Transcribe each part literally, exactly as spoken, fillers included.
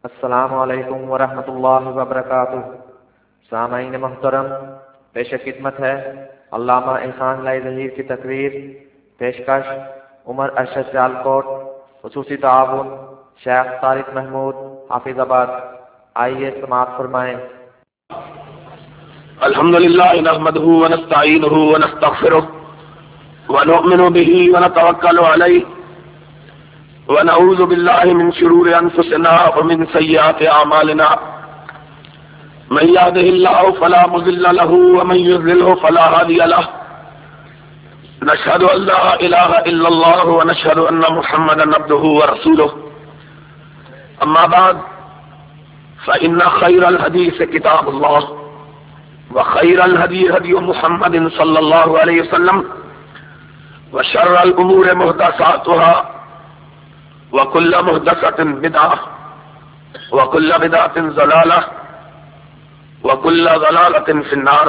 السلام علیکم ورحمۃ اللہ وبرکاتہ۔ سامعین محترم، پیش خدمت ہے علامہ احسان لائی ظہیر کی تقریر۔ پیشکش عمر ارشد سیالکوٹ، خصوصی تعاون شیخ طارق محمود حافظ آباد۔ آئیے سماعت فرمائیں۔ الحمد للہ نحمده ونستعینه ونستغفره ونؤمن به ونتوکل علیہ ونعوذ باللہ من شرور انفسنا ومن سیئات اعمالنا، من یهده اللہ فلا مضل له ومن یضلل فلا هادی له، نشهد ان لا الہ الا اللہ ونشهد ان محمدا عبده ورسوله، اما بعد فإن خیر الحدیث کتاب اللہ وخیر الهدی هدی محمد صلی اللہ علیہ وسلم وشر الامور محدثاتها وكل محدثة بدعة وكل بدعة ضلالة وكل ضلالة في النار۔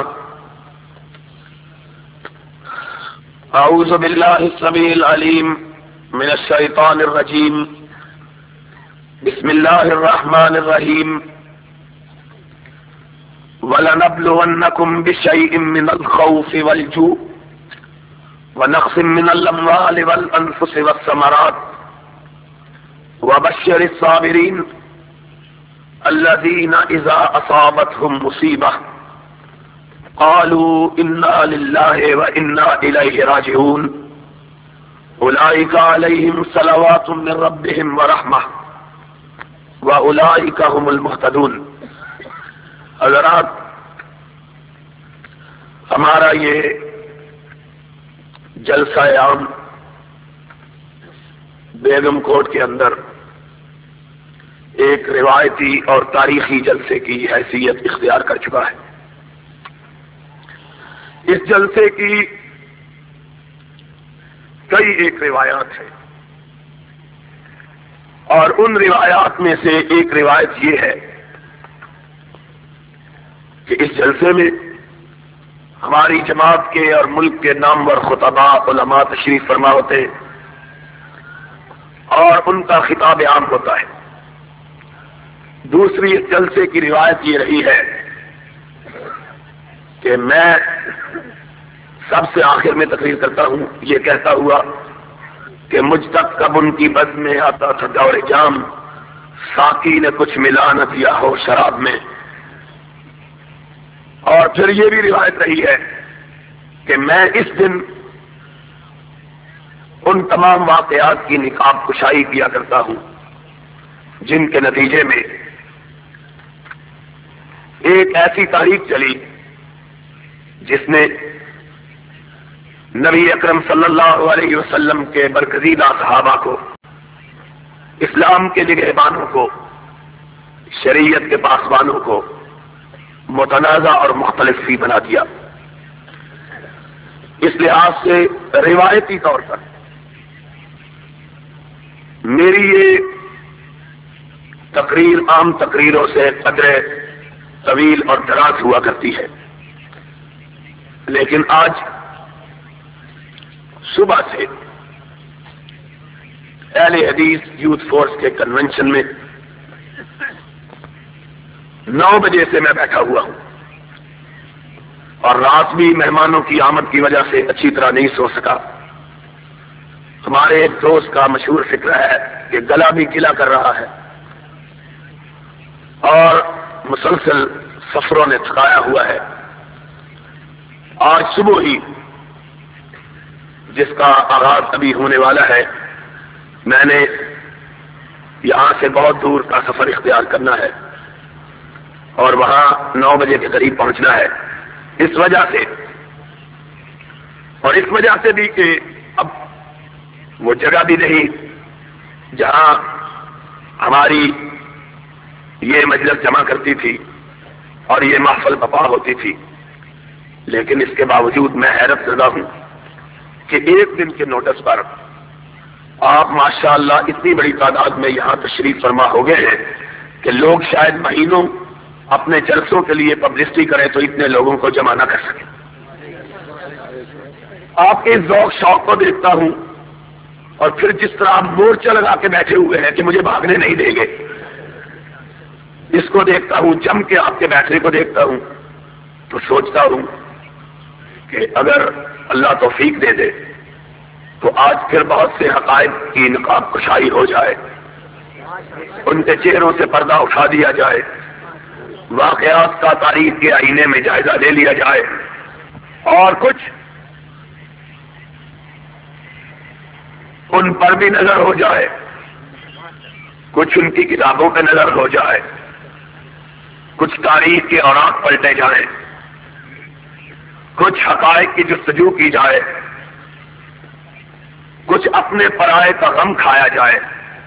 أعوذ بالله السميع العليم من الشيطان الرجيم، بسم الله الرحمن الرحيم، وَلَنَبْلُوَنَّكُمْ بِشَيْءٍ مِّنَ الْخَوْفِ وَالْجُوعِ وَنَقْصٍ مِّنَ الْأَمْوَالِ وَالْأَنفُسِ وَالثَّمَرَاتِ وَبَشِّرِ الصَّابِرِينَ الَّذِينَ إِذَا أَصَابَتْهُمْ مُصِيبَةٌ قَالُوا إِنَّا لِلَّهِ وَإِنَّا إِلَيْهِ رَاجِعُونَ أُولَئِكَ عَلَيْهِمْ صَلَوَاتٌ مِّن رَّبِّهِمْ وَرَحْمَةٌ وَأُولَئِكَ هُمُ الْمُهْتَدُونَ۔ حضرات، ہمارا یہ جلسہ عام بیگم کوٹ کے اندر ایک روایتی اور تاریخی جلسے کی حیثیت اختیار کر چکا ہے۔ اس جلسے کی کئی ایک روایات ہیں، اور ان روایات میں سے ایک روایت یہ ہے کہ اس جلسے میں ہماری جماعت کے اور ملک کے نامور خطباء علماء تشریف فرما ہوتے ہیں اور ان کا خطاب عام ہوتا ہے۔ دوسری اس جلسے کی روایت یہ رہی ہے کہ میں سب سے آخر میں تقریر کرتا ہوں، یہ کہتا ہوا کہ مجھ تک کب ان کی بز میں آتا تھا دور جام، ساقی نے کچھ ملا نہ دیا ہو شراب میں۔ اور پھر یہ بھی روایت رہی ہے کہ میں اس دن ان تمام واقعات کی نقاب کشائی کیا کرتا ہوں جن کے نتیجے میں ایک ایسی تاریخ چلی جس نے نبی اکرم صلی اللہ علیہ وسلم کے برگزیدہ صحابہ کو، اسلام کے نگہبانوں کو، شریعت کے پاسبانوں کو متنازع اور مختلف فی بنا دیا۔ اس لحاظ سے روایتی طور پر میری یہ تقریر عام تقریروں سے قدر طویل اور دراز ہوا کرتی ہے، لیکن آج صبح سے اہل حدیث یوتھ فورس کے کنونشن میں نو بجے سے میں بیٹھا ہوا ہوں، اور رات بھی مہمانوں کی آمد کی وجہ سے اچھی طرح نہیں سو سکا۔ ہمارے ایک دوست کا مشہور فکر ہے کہ گلا بھی گلا کر رہا ہے، اور مسلسل سفروں نے تھکایا ہوا ہے۔ آج صبح ہی جس کا آغاز ابھی ہونے والا ہے، میں نے یہاں سے بہت دور کا سفر اختیار کرنا ہے اور وہاں نو بجے کے قریب پہنچنا ہے۔ اس وجہ سے اور اس وجہ سے بھی کہ اب وہ جگہ بھی نہیں جہاں ہماری یہ مجلس جمع کرتی تھی اور یہ محفل بپا ہوتی تھی، لیکن اس کے باوجود میں حیرت زدہ ہوں کہ ایک دن کے نوٹس پر آپ ماشاءاللہ اتنی بڑی تعداد میں یہاں تشریف فرما ہو گئے ہیں کہ لوگ شاید مہینوں اپنے جلسوں کے لیے پبلسٹی کریں تو اتنے لوگوں کو جمع نہ کر سکیں۔ آپ کے ذوق شوق کو دیکھتا ہوں اور پھر جس طرح آپ مورچہ لگا کے بیٹھے ہوئے ہیں کہ مجھے بھاگنے نہیں دیں گے، اس کو دیکھتا ہوں، جم کے آپ کے بیٹھنے کو دیکھتا ہوں، تو سوچتا ہوں کہ اگر اللہ توفیق دے دے تو آج پھر بہت سے حقائق کی نقاب کشائی ہو جائے، ان کے چہروں سے پردہ اٹھا دیا جائے، واقعات کا تاریخ کے آئینے میں جائزہ لے لیا جائے، اور کچھ ان پر بھی نظر ہو جائے، کچھ ان کی کتابوں پہ نظر ہو جائے، کچھ تاریخ کے اوراق پلٹے جائیں، کچھ حقائق کی جستجو کی جائے، کچھ اپنے پرائے کا غم کھایا جائے،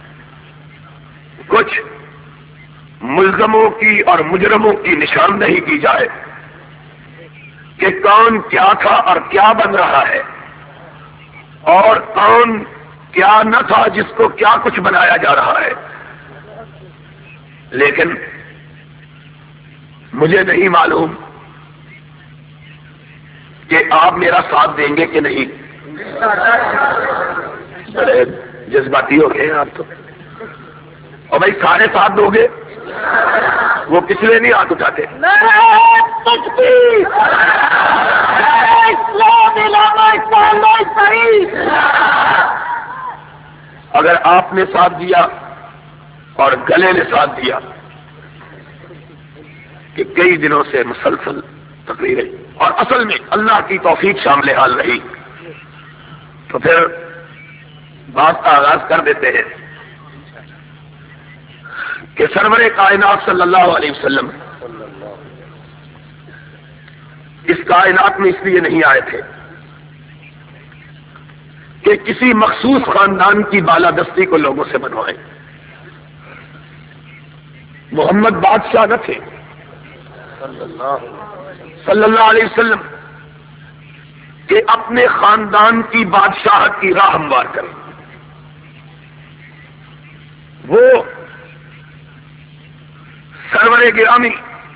کچھ ملزموں کی اور مجرموں کی نشاندہی کی جائے کہ کون کیا تھا اور کیا بن رہا ہے، اور کون کیا نہ تھا جس کو کیا کچھ بنایا جا رہا ہے۔ لیکن مجھے نہیں معلوم کہ آپ میرا ساتھ دیں گے کہ نہیں۔ بڑے جذباتی ہو گئے آپ تو، اور بھائی سارے ساتھ دو گے، وہ پچھلے نہیں ہاتھ اٹھاتے۔ اگر آپ نے ساتھ دیا اور گلے نے ساتھ دیا کہ کئی دنوں سے مسلسل تقریریں اور اصل میں اللہ کی توفیق شامل حال رہی، تو پھر بات کا آغاز کر دیتے ہیں کہ سرور کائنات صلی اللہ علیہ وسلم اس کائنات میں اس لیے نہیں آئے تھے کہ کسی مخصوص خاندان کی بالادستی کو لوگوں سے بنوائیں۔ محمد بادشاہ نہ تھے صلی اللہ علیہ وسلم کہ اپنے خاندان کی بادشاہت کی راہ ہموار کریں۔ وہ سرور گرامی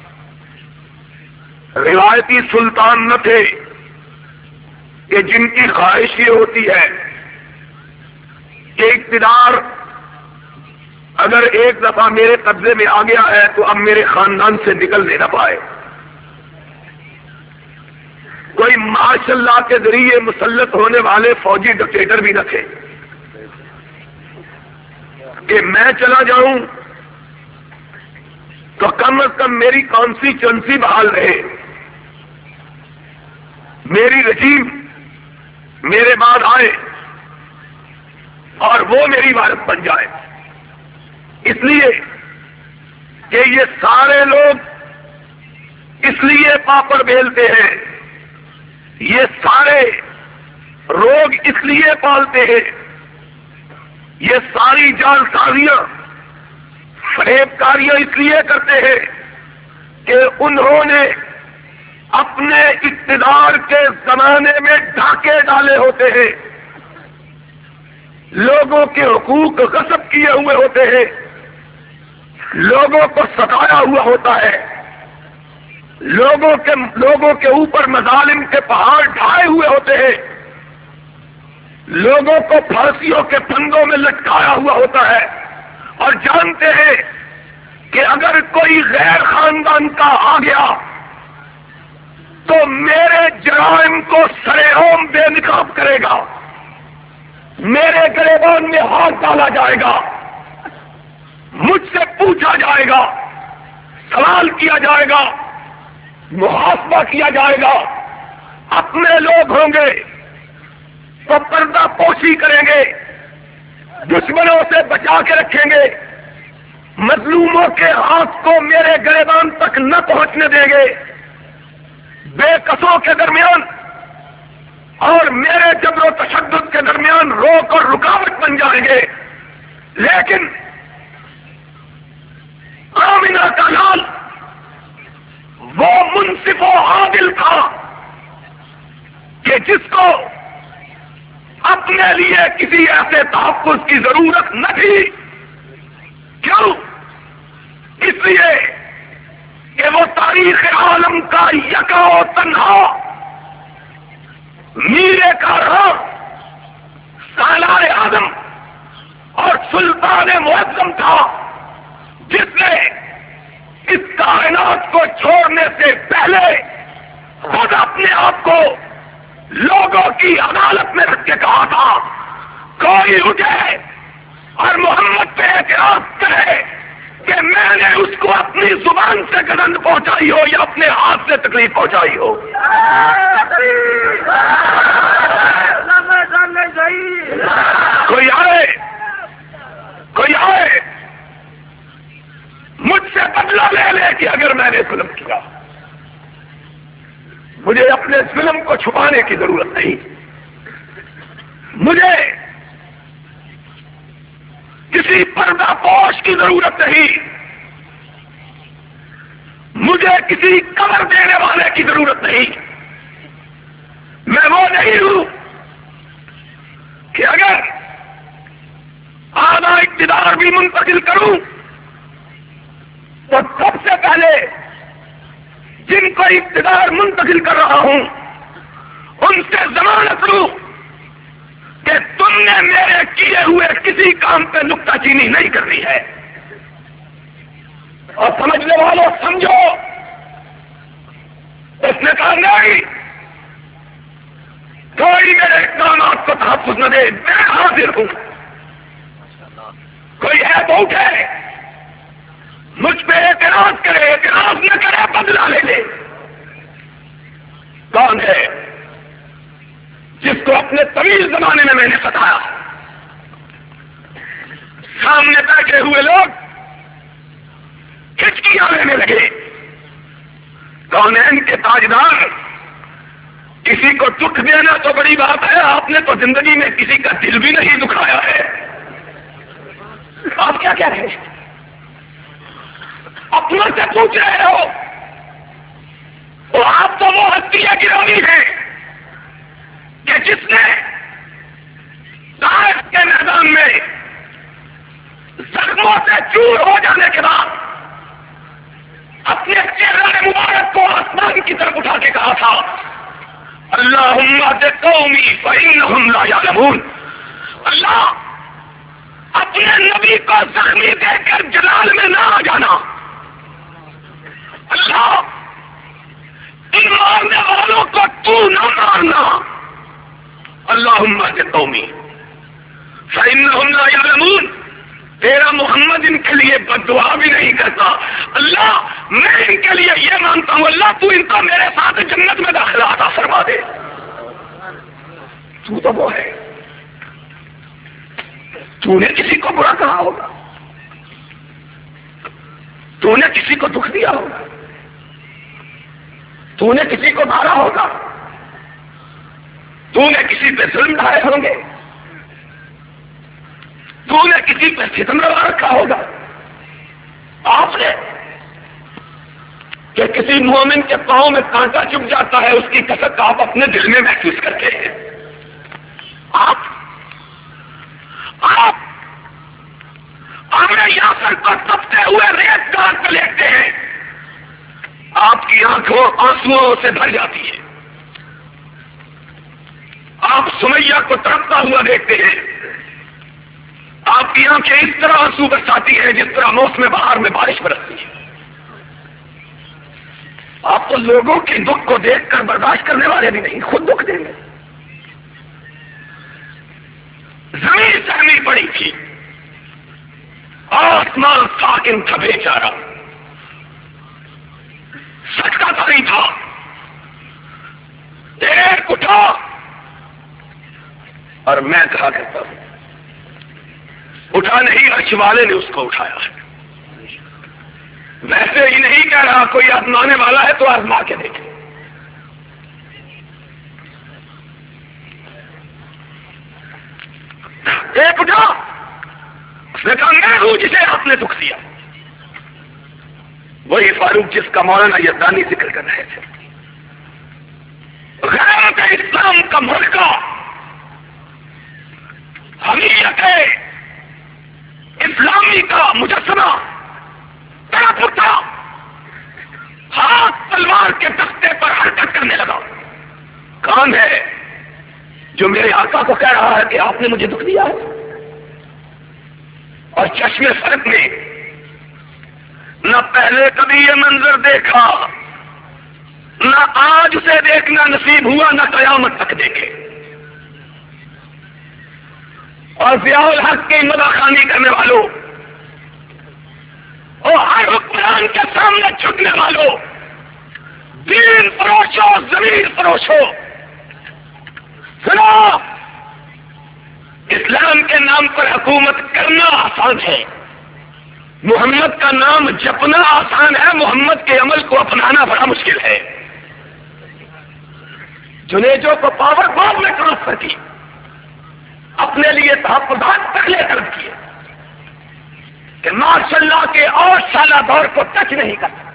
روایتی سلطان نہ تھے کہ جن کی خواہش یہ ہوتی ہے کہ اقتدار اگر ایک دفعہ میرے قبضے میں آ گیا ہے تو اب میرے خاندان سے نکل نہیں نہ پائے۔ کوئی معاش اللہ کے ذریعے مسلط ہونے والے فوجی ڈکٹیٹر بھی نہ تھے کہ میں چلا جاؤں تو کم از کم میری کانسٹیچوئنسی بحال رہے، میری رجیم میرے بعد آئے اور وہ میری وارث بن جائے۔ اس لیے کہ یہ سارے لوگ اس لیے پاپڑ بیلتے ہیں، یہ سارے روگ اس لیے پالتے ہیں، یہ ساری جال سازیاں فریب کاریاں اس لیے کرتے ہیں کہ انہوں نے اپنے اقتدار کے زمانے میں ڈاکے ڈالے ہوتے ہیں، لوگوں کے حقوق غصب کیے ہوئے ہوتے ہیں، لوگوں کو ستایا ہوا ہوتا ہے، لوگوں کے لوگوں کے اوپر مظالم کے پہاڑ ڈھائے ہوئے ہوتے ہیں، لوگوں کو پھانسیوں کے پھندوں میں لٹکایا ہوا ہوتا ہے، اور جانتے ہیں کہ اگر کوئی غیر خاندان کا آ گیا تو میرے جرائم کو سرے عام بے نقاب کرے گا، میرے گریبان میں ہاتھ ڈالا جائے گا، مجھ سے پوچھا جائے گا، سوال کیا جائے گا، محاسبہ کیا جائے گا، اپنے لوگ ہوں گے تو پردہ پوشی کریں گے، دشمنوں سے بچا کے رکھیں گے، مظلوموں کے ہاتھ کو میرے گریبان تک نہ پہنچنے دیں گے، بے قصوں کے درمیان اور میرے جبر و تشدد کے درمیان روک اور رکاوٹ بن جائیں گے۔ لیکن آمنہ کا لال وہ منصف و عادل تھا کہ جس کو اپنے لیے کسی ایسے تحفظ کی ضرورت نہ تھی۔ کیوں؟ اس لیے کہ وہ تاریخ عالم کا یکا و تنہا میرے کا راہ سالار اعظم اور سلطان معظم تھا، جس نے موت کو چھوڑنے سے پہلے خود اپنے آپ کو لوگوں کی عدالت میں رکھ کے کہا تھا کوئی اٹھے اور محمد پہ اعتراض کرے کہ میں نے اس کو اپنی زبان سے گزند پہنچائی ہو یا اپنے ہاتھ سے تکلیف پہنچائی ہو. کوئی آئے کوئی آئے مجھ سے بدلہ لے لے کہ اگر میں نے ظلم کیا. مجھے اپنے ظلم کو چھپانے کی ضرورت نہیں. مجھے کسی پردہ پوش کی ضرورت نہیں. مجھے کسی کور دینے والے کی ضرورت نہیں. میں وہ نہیں ہوں کہ اگر آدھا اقتدار بھی منتقل کروں تو سب سے پہلے جن کو اقتدار منتقل کر رہا ہوں ان سے ضمانت لوں کہ تم نے میرے کیے ہوئے کسی کام پہ نکتہ چینی نہیں کرنی ہے. اور سمجھنے والوں سمجھو. اس نے کہا نہیں کوئی میرے اقدامات کو تحفظ نہ دے میں حاضر ہوں. کوئی ہے تو اٹھے مجھ پہ اعتراض کرے اعتراض نہ کرے بدلہ لے لے. کون ہے جس کو اپنے طویل زمانے میں میں نے ستایا؟ سامنے بیٹھے ہوئے لوگ کھچکیاں لینے لگے. کونین کے تاجدار کسی کو دکھ دینا تو بڑی بات ہے. آپ نے تو زندگی میں کسی کا دل بھی نہیں دکھایا ہے. آپ کیا کہہ رہے ہیں؟ اپنا سے پوچھ رہے ہو تو آپ تو وہ ہستیاں گرامی ہیں کہ جس نے طائف کے میدان میں زخموں سے چور ہو جانے کے بعد اپنے چہرے مبارک کو آسمان کی طرف اٹھا کے کہا تھا اللہم اہد قومی فإنہم لا یعلمون. اللہ اپنے نبی کو زخمی دے کر جلال میں نہ آ جانا. اللہ ان مارنے والوں کو تو نہ مارنا. اللہم اہد قومی فإنہم لا یعلمون. تیرا محمد ان کے لیے بد دعا بھی نہیں کرتا. اللہ میں ان کے لیے یہ مانتا ہوں اللہ تو ان کو میرے ساتھ جنت میں داخلہ عطا فرما دے. تو تو وہ ہے تو نے کسی کو برا کہا ہوگا, تو نے کسی کو دکھ دیا ہوگا, تو نے کسی کو مارا ہوگا, تو نے کسی پہ ظلم ڈھائے ہوں گے, تو نے کسی پہ ستم لگا رکھا ہوگا. آپ نے کہ کسی مومن کے پاؤں میں کانٹا چپ جاتا ہے اس کی کسک آپ اپنے دل میں محسوس کرتے ہیں. آپ آپ آگے یہاں سر کو تپتے ہوئے ریت گار پہ لیٹتے ہیں. آپ کی آنکھوں آنسوؤں سے بھر جاتی ہے. آپ سمیہ کو تڑپتا ہوا دیکھتے ہیں. آپ کی آنکھیں اس طرح آنسو برساتی ہیں جس طرح موسم بہار میں بارش برستی ہے. آپ تو لوگوں کے دکھ کو دیکھ کر برداشت کرنے والے بھی نہیں, خود دکھ دیں گے. زمین سہمی پڑی تھی, آسمان ساکن تھا بیچارہ, سٹکا تو نہیں تھا. ایک اٹھا اور میں کہا کرتا ہوں اٹھا نہیں, عرش والے نے اس کو اٹھایا ہے. ویسے ہی نہیں کہہ رہا کوئی آزمانے والا ہے تو آزما کے دیکھے. ایک اٹھا, اس نے کہا میں ہوں جسے آپ نے دکھ دیا. وہی فاروق جس کا مولانا یزدانی ذکر کر رہے تھے. غیرت اسلام کا مرکہ, حمیت اسلامی کا مجسمہ تڑپ اٹھا, ہاتھ تلوار کے تختے پر حرکت کرنے لگا. کون ہے جو میرے آقا کو کہہ رہا ہے کہ آپ نے مجھے دکھ دیا ہے؟ اور چشمے فرق میں نہ پہلے کبھی یہ منظر دیکھا، نہ آج اسے دیکھنا نصیب ہوا، نہ قیامت تک دیکھے. اور ضیاء الحق کی مداخانی کرنے والوں اور ہر حکمران کے سامنے جھکنے والوں، دین فروشو، زمین فروشو، سنو، اسلام کے نام پر حکومت کرنا آسان ہے، محمد کا نام جپنا آسان ہے، محمد کے عمل کو اپنانا بڑا مشکل ہے. جنیجو کو پاور بورڈ میں ٹرانسفر کی، اپنے لیے تحفظات پہلے طلب کیے کہ ماشاء اللہ کے اور سالہ دور کو ٹچ نہیں کر سکتا.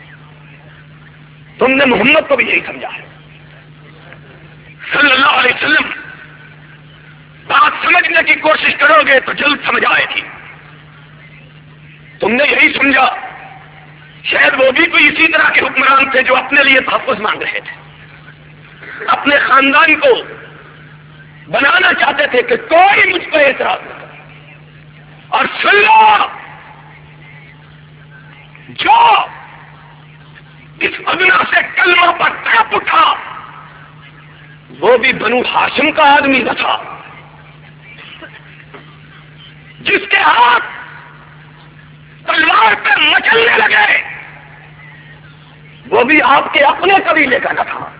تم نے محمد کو بھی یہی سمجھا ہے صلی اللہ علیہ وسلم. بات سمجھنے کی کوشش کرو گے تو جلد سمجھ آئے گی. تم نے یہی سمجھا شاید وہ بھی کوئی اسی طرح کے حکمران تھے جو اپنے لیے تحفظ مانگ رہے تھے، اپنے خاندان کو بنانا چاہتے تھے کہ کوئی مجھ پر اعتراض نہ کرے. اور سن لو، جو اس ادنا سے کلمہ پر تڑپ اٹھا وہ بھی بنو ہاشم کا آدمی نہ تھا. جس کے ہاتھ تلوار پر مچلنے لگے وہ بھی آپ کے اپنے قبیلے کا نہ تھا.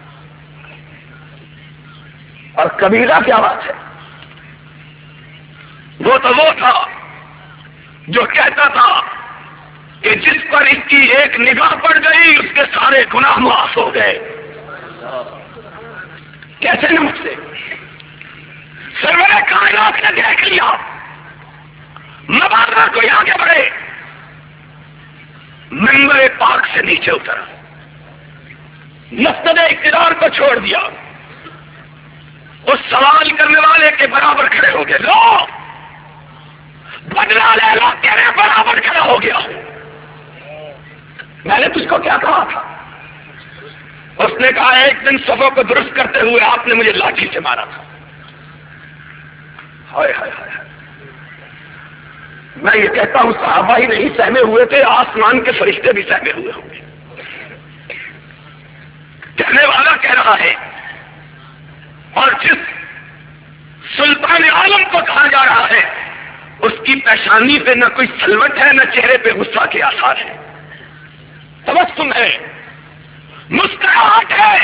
اور قبیلہ کیا بات ہے؟ وہ تو وہ تھا جو کہتا تھا کہ جس پر اس کی ایک نگاہ پڑ گئی اس کے سارے گناہ معاف ہو گئے. کیسے نمک سے سرور کائنات نے دیکھ لیا، مبارک کوئی آگے بڑھے، منبر پاک سے نیچے اترا، مسند اقتدار کو چھوڑ دیا، اس سوال کرنے والے کے برابر کھڑے ہو گئے. لو بدلا لے لو، تیرے برابر کھڑا ہو گیا. میں نے تجھ کو کیا کہا تھا؟ اس نے کہا ایک دن صفوں کو درست کرتے ہوئے آپ نے مجھے لاٹھی سے مارا تھا. ہائے ہائے ہائے، میں یہ کہتا ہوں صحابہ ہی نہیں سہمے ہوئے تھے، آسمان کے فرشتے بھی سہمے ہوئے ہوں گے. کہنے والا کہہ رہا ہے، اور جس سلطان عالم کو کہا جا رہا ہے اس کی پیشانی پہ نہ کوئی سلوٹ ہے، نہ چہرے پہ غصہ کے آثار ہے، تبسم ہے، مسکراہٹ ہے،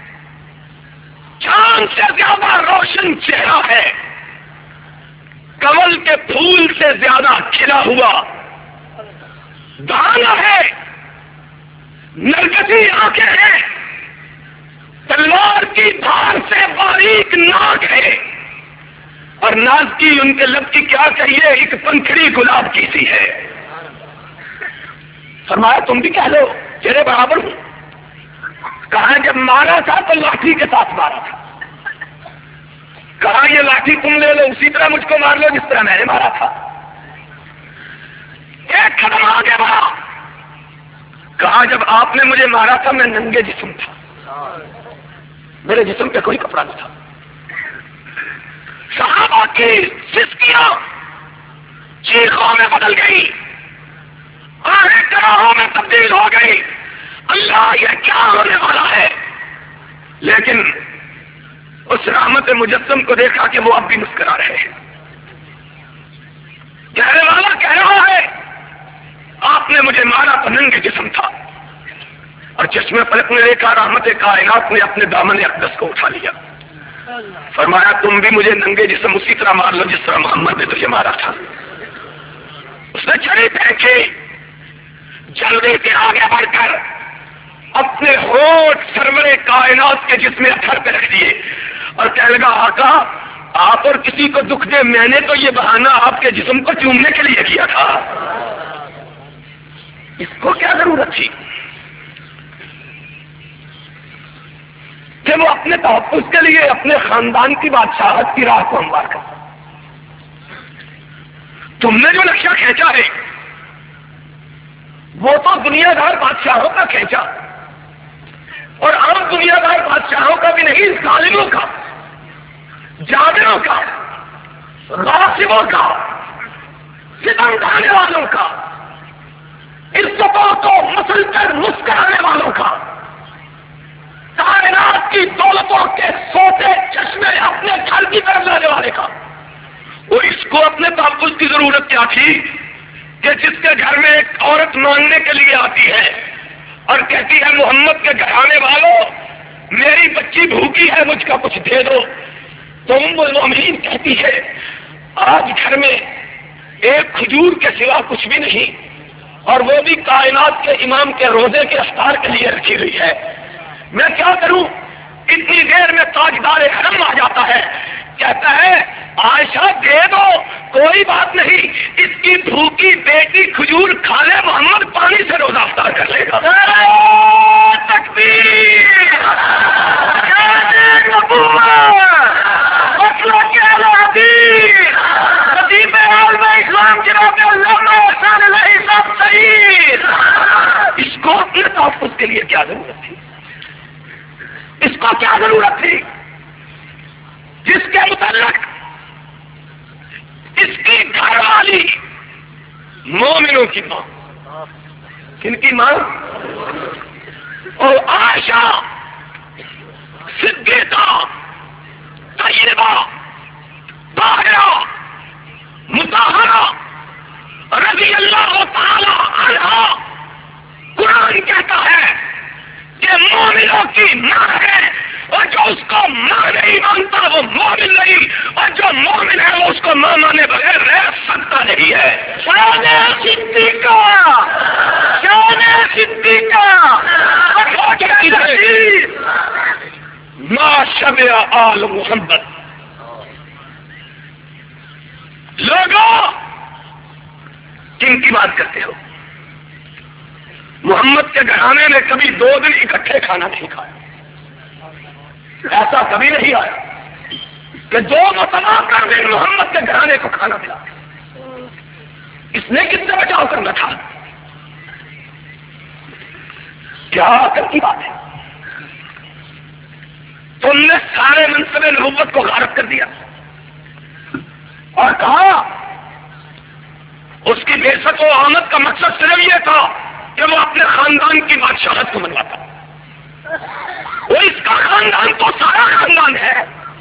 چاند سے زیادہ روشن چہرہ ہے، کمل کے پھول سے زیادہ کھلا ہوا دانا ہے، نرگسی آنکھیں ہیں، تلوار کی دھار سے باریک ناک ہے، اور ناز کی ان کے لب کی کیا کہیے، ایک پنکھڑی گلاب کی سی ہے. فرمایا تم بھی کہہ لو تیرے برابر ہوں. کہا جب مارا تھا تو لاٹھی کے ساتھ مارا تھا. کہا یہ لاٹھی تم لے لو، اسی طرح مجھ کو مار لو جس طرح میں نے مارا تھا. ایک قدم آگے بڑھا، کہا جب آپ نے مجھے مارا تھا میں ننگے جسم تھا، میرے جسم پہ کوئی کپڑا نہ تھا. صحابہ کی سسکیاں چیخوں میں بدل گئی، آنکھیں کراہوں میں تبدیل ہو گئی. اللہ یہ کیا ہونے والا ہے؟ لیکن اس رحمت مجسم کو دیکھا کہ وہ اب بھی مسکرا رہے ہیں. کہنے والا کہہ رہا ہے آپ نے مجھے مارا تو ننگے جسم تھا، اور چشمے پلک نے دیکھا رحمت کائنات نے اپنے دامن اقدس کو اٹھا لیا. فرمایا تم بھی مجھے ننگے جسم اسی طرح مار لو جس طرح محمد نے تجھے مارا تھا. اس نے چھڑی پھینکی، جلدی سے آگے بڑھ کر اپنے ہوٹ سرور کائنات کے جسم اتھر پہ رکھ دیے اور کہنے لگا آقا آپ اور کسی کو دکھ دے، میں نے تو یہ بہانہ آپ کے جسم کو چومنے کے لیے کیا تھا، اس کو کیا ضرورت تھی کہ وہ اپنے تحفظ کے لیے اپنے خاندان کی بادشاہت کی راہ کو ہموار کر. تم نے جو نقشہ کھینچا ہے وہ تو دنیا دار بادشاہوں کا کھینچا، اور عام دنیا دار بادشاہوں کا بھی نہیں، ظالموں کا، جابروں کا، غاصبوں کا، ستم ڈھانے والوں کا. عزتوں کو مسل کر مسکرانے والوں کا، کائنات کی دولتوں کے سوتے چشمے اپنے گھر کی طرف لانے والے کا، وہ اس کو اپنے تحفظ کی ضرورت کیا تھی کہ جس کے گھر میں ایک عورت مانگنے کے لیے آتی ہے اور کہتی ہے محمد کے گھرانے والوں میری بچی بھوکی ہے مجھ کا کچھ دے دو، تو ام المومنین کہتی ہے آج گھر میں ایک کھجور کے سوا کچھ بھی نہیں، اور وہ بھی کائنات کے امام کے روزے کے افطار کے لیے رکھی ہوئی ہے، میں کیا کروں؟ اتنی دیر میں تاجدار حرم آ جاتا ہے، کہتا ہے عائشہ دے دو، کوئی بات نہیں، اس کی بھوکی بیٹی کھجور کھا لے، محمد پانی سے روزہ افطار کر لے گا۔ تکبیر! اسلام جناب علامہ احسان علیہ صاحب سعید، اس کو اپنے تحفظ کے لیے کیا ضرورت تھی؟ اس کو کیا ضرورت تھی جس کے متعلق اس کی گھر والی مومنوں کی ماں، کن کی ماں؟ اور عائشہ صدیقہ طیبہ طاہرہ مطہرہ رضی اللہ تعالی عنہا، قرآن کہتا ہے کہ مومنوں کی ماں ہے، اور جو اس کو ماں نہیں مانتا وہ مومن نہیں، اور جو مومن ہے وہ اس کو ماں مانے بغیر رہ سکتا نہیں ہے۔ شان صدیقہ، شان صدیقہ، ما شبع آل محمد۔ لوگوں کن کی بات کرتے ہو؟ محمد کے گھرانے میں کبھی دو دن اکٹھے کھانا نہیں کھایا، ایسا کبھی نہیں آیا کہ دو مرتبہ کر دن محمد کے گھرانے کو کھانا ملا۔ اس نے کس سے بچاؤ کرنا تھا؟ کیا عقل کی بات ہے؟ تم نے سارے منصب نبوت کو غارت کر دیا اور کہا اس کی بعثت و آمد کا مقصد صرف یہ تھا کہ وہ اپنے خاندان کی بادشاہت کو منواتا، وہ اس کا خاندان تو سارا خاندان ہے،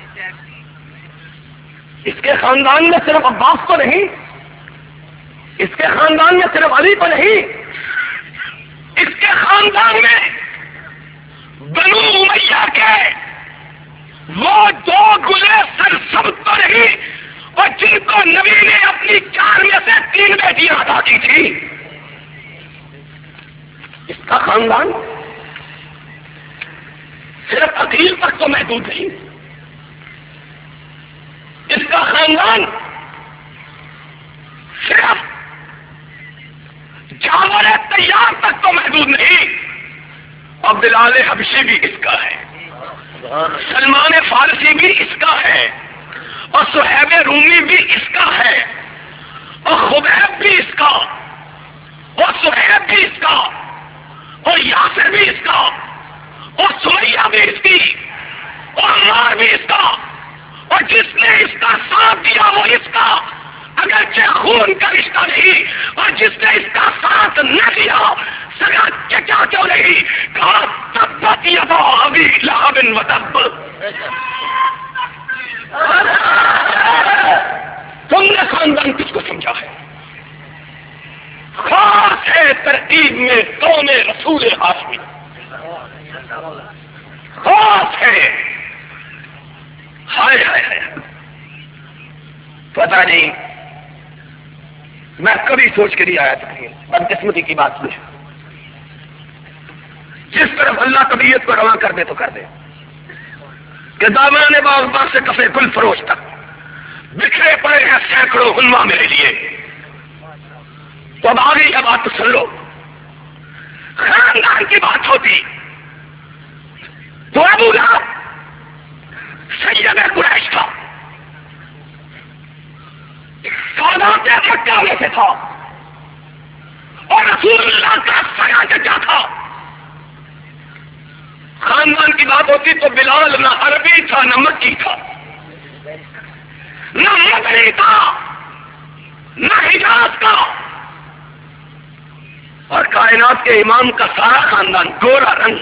اس کے خاندان میں صرف عباس تو نہیں، اس کے خاندان میں صرف علی تو نہیں، اس کے خاندان میں بنو امیہ کے وہ دو گلے سرسبز تو نہیں، اور جن کو نبی نے اپنی چار میں سے تین بیٹیاں عطا کی تھی، اس کا خاندان صرف عقیل تک تو محدود نہیں، اس کا خاندان صرف جانور تیار تک تو محدود نہیں، اور بلال حبشی بھی اس کا ہے، سلمان فارسی بھی اس کا ہے، اور صہیب رومی بھی اس کا ہے، اور خبیب بھی اس کا، اور صہیب بھی اس کا، اور یاسر بھی اس کا، اور سمیہ بھی اس کی، اور عمار بھی اس کا، اور جس نے اس کا ساتھ دیا وہ اس کا، اگرچہ خون کا رشتہ نہیں، اور جس نے اس کا ساتھ نہ دیا سگا چچا کیوں نہیں، کہا تبت یدا ابی لہب وتب۔ تم نے خاندان کس کو سمجھا ہے؟ خاص ہے ترتیب میں کون رسول ہاشمی، خاص ہے، ہائے ہائے ہائے، پتہ نہیں میں کبھی سوچ کے نہیں آیا تقریر، بدقسمتی کی بات ہے، جس طرف اللہ طبیعت کو رواں کر دے تو کر دے، کہ دامان باغ باغ سے کفے گل فروش تک بکھرے پڑے ہیں سینکڑوں علماء میرے لیے، تو اب آگے یہ بات تو سن لو، خاندان کی بات ہوتی تو ابو لہب سید قریش تھا، سادات مکہ میں سے تھا، اور رسول اللہ کا سگا چچا تھا۔ خاندان کی بات ہوتی تو بلال نہ عربی تھا نہ مکی تھا، نہ مدنی تھا نہ حجاز کا، اور کائنات کے امام کا سارا خاندان گورا رنگ،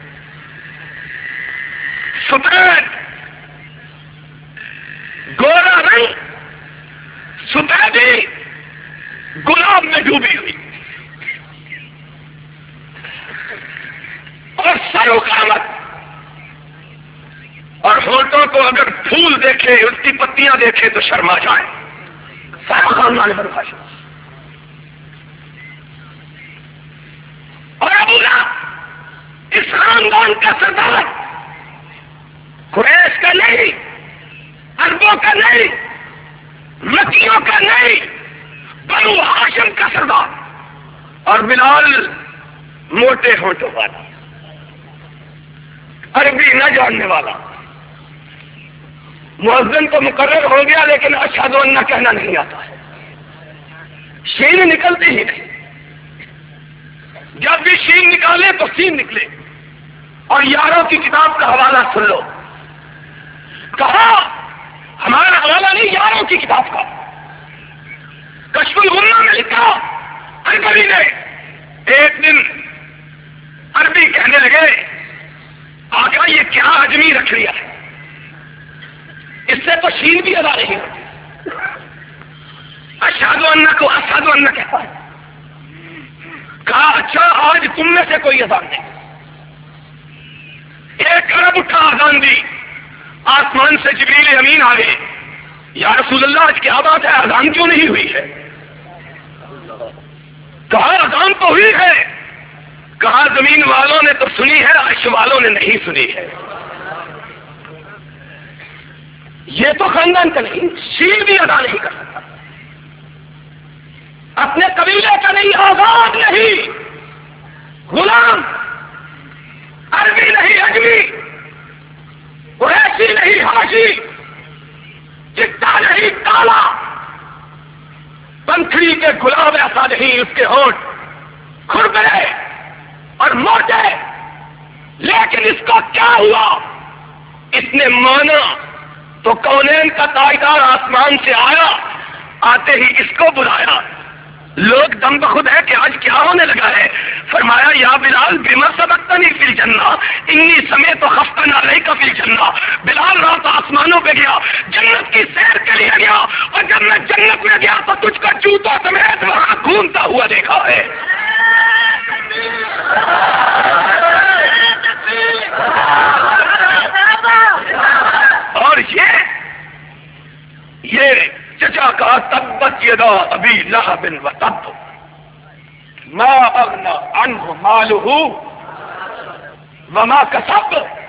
سفید گورا رنگ، سفیدی گلاب میں ڈوبی ہوئی، اور سرو قامت، اور ہونٹوں کو اگر پھول دیکھے، اس کی پتیاں دیکھے تو شرما جائے. سارا خاندان برخاش. اور ابو لہب اس خاندان کا سردار، قریش کا نہیں، عربوں کا نہیں، مکیوں کا نہیں، بنو ہاشم کا سردار. اور بلال موٹے ہونٹوں والا، عربی نہ جاننے والا. مؤذن تو مقرر ہو گیا لیکن اشہد ان کہنا نہیں آتا ہے، شین نکلتی ہی نہیں. جب بھی شین نکالے تو سین نکلے. اور یاروں کی کتاب کا حوالہ سن لو. کہا ہمارا حوالہ نہیں، یاروں کی کتاب کا. کشف الغمہ میں لکھا عربی نے. ایک دن عربی کہنے لگے آقا یہ کیا عجمی رکھ لیا ہے، اس سے تو شین بھی ادا نہیں ہوتی. اشہد ان کو اشہد ان کہتا ہے. کہا اچھا آج تم میں سے کوئی اذان نہیں. ایک ارب اٹھا اذان دی. آسمان سے جبریل امین آ گئے. یا رسول اللہ آج کیا بات ہے، اذان کیوں نہیں ہوئی ہے؟ کہا اذان تو ہوئی ہے. کہا زمین والوں نے تو سنی ہے، عرش والوں نے نہیں سنی ہے. یہ تو خاندان کا نہیں، شین بھی ادا نہیں کر سکتا، اپنے قبیلے کا نہیں، آزاد نہیں، غلام، عربی نہیں اجمی، قریشی نہیں حاشی، چٹا نہیں کالا، پنکھڑی کے گلاب ایسا نہیں، اس کے ہونٹ کھربرے اور موٹے. لیکن اس کا کیا ہوا؟ اس نے مانا تو کونین کا تاجدار آسمان سے آیا، آتے ہی اس کو بلایا. لوگ دم بخود ہے کہ آج کیا ہونے لگا ہے. فرمایا یا بلال بما سبقتنی فی الجنہ انی سمیت خفتن علیک فی الجنہ. بلال رات آسمانوں پہ گیا، جنت کی سیر کے لیے گیا، اور جب میں جنت میں گیا تو تجھ کا جوتا سمیت وہاں گھومتا ہوا دیکھا ہے. اور یہ یہ چچا کا تبت یدا ابی لہب وتب ما اغنى عنه ماله وما کسب